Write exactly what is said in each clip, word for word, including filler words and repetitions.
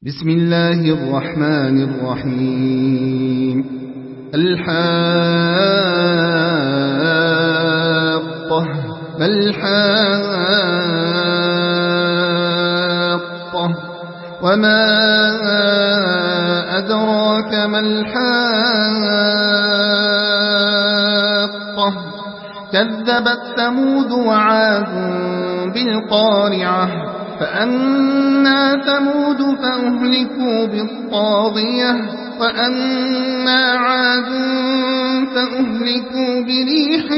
بسم الله الرحمن الرحيم. الحاقة ما الحاقة وما أدراك ما الحاقة كذبت ثمود وعاد بالقارعة فأما ثمود فأهلكوا بالطاغية وأما عاد فأهلكوا بريح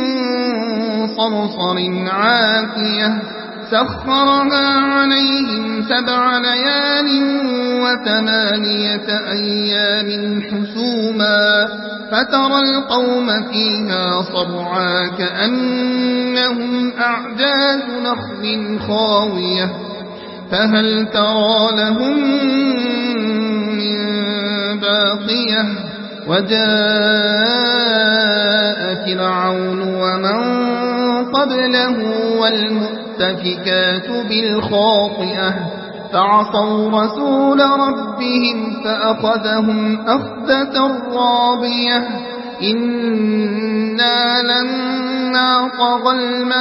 صرصر عاتية سخرها عليهم سبع ليال وثمانية أيام حسوما فترى القوم فيها صرعا كأنهم أعجاز نخل خاوية فهل ترى لهم من باقية وجاء فرعون ومن قبله والمؤتفكات بالخاطئة فعصوا رسول ربهم فأخذهم أخذة رابية إنا لما طغى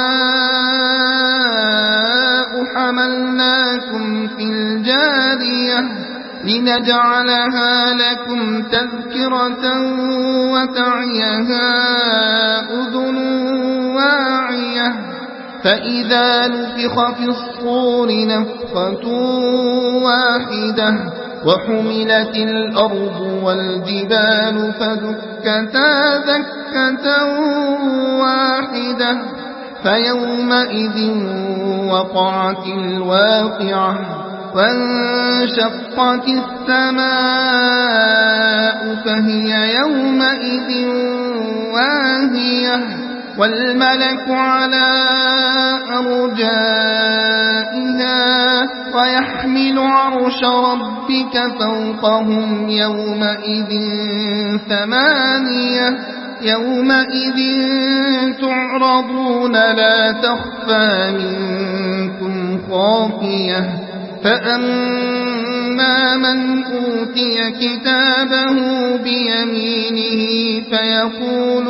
الماء حملناكم في الجارية لنجعلها لكم تذكرة وتعيها أذن واعية فإذا نفخ في الصور نفخة واحدة وحملت الأرض والجبال فدكتا دكة واحدة فيومئذ وقعت الواقعة وانشقت السماء فهي يومئذ واهية والملك على أرجائها ويحمل عرش ربك فوقهم يومئذ ثمانية يومئذ تعرضون لا تخفى منكم خافية فأما من أوتي كتابه بيمينه فيقول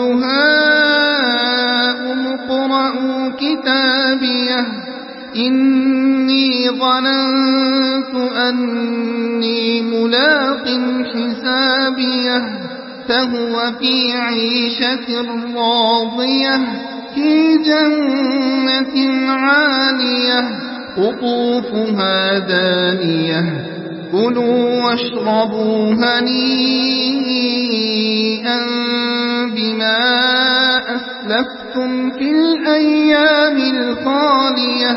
هاؤم اقرءوا كتابيه إني ظننت أني ملاق حسابيه فهو في عيشة راضية في جنة عالية قطوفها دانية كلوا واشربوا هنيئا بما أسلفتم في الأيام الخالية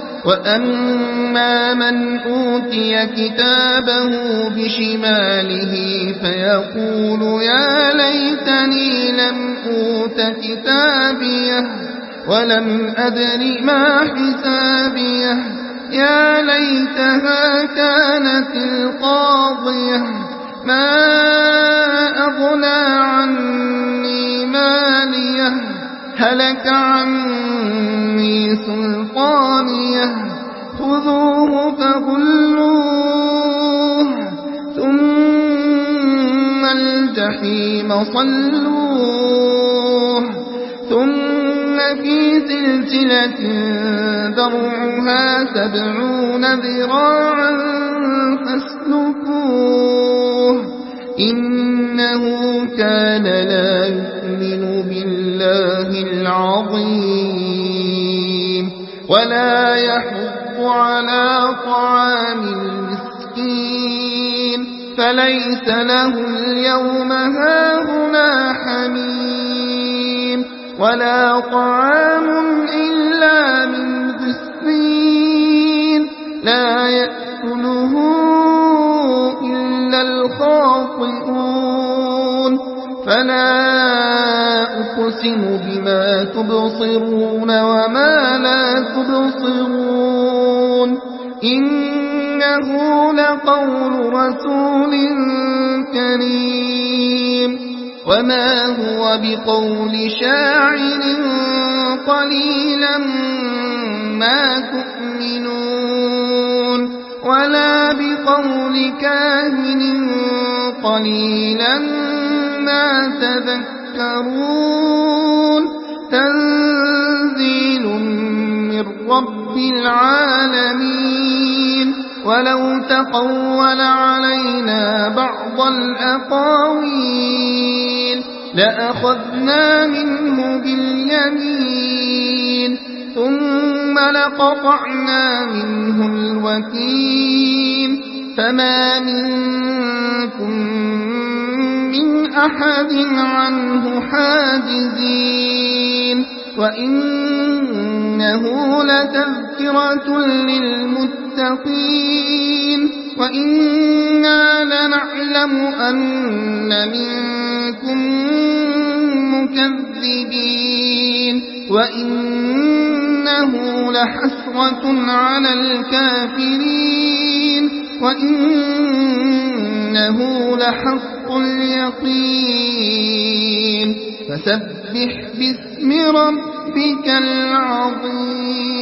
وأما من أوتي كتابه بشماله فيقول يا ليتني لم أوت كتابيه ولم أدر ما حسابيه يا ليتها كانت القاضية ما أغنى عني ماليه هلك عني سلطانيه خذوه فغلوه ثم الجحيم صلوه ثم في سلسلة ذرعها سبعون ذراعا فاسلكوه إنه كان لا يؤمن بالله العظيم ولا يحض على طعام المسكين فليس له اليوم هاهنا حميم ولا طعام إلا من غسلين لا يأكله إلا الخاطئون فلا أقسم بما تبصرون وما لا تبصرون إنه لقول رسول كريم وما هو بقول شاعر قليلا ما تؤمنون ولا بقول كاهن قليلا ما تذكرون تنزيل من رب العالمين ولو تقول علينا بعض الأقاويل لأخذنا منه باليمين ثم لقطعنا منه الوتين فما منكم من أحد عنه حاجزين وإنه لتذكرة للمتقين وإنا لنعلم أن منكم مكذبين وإنه لحسرة على الكافرين وإنه لحق اليقين فسبح باسم ربك العظيم.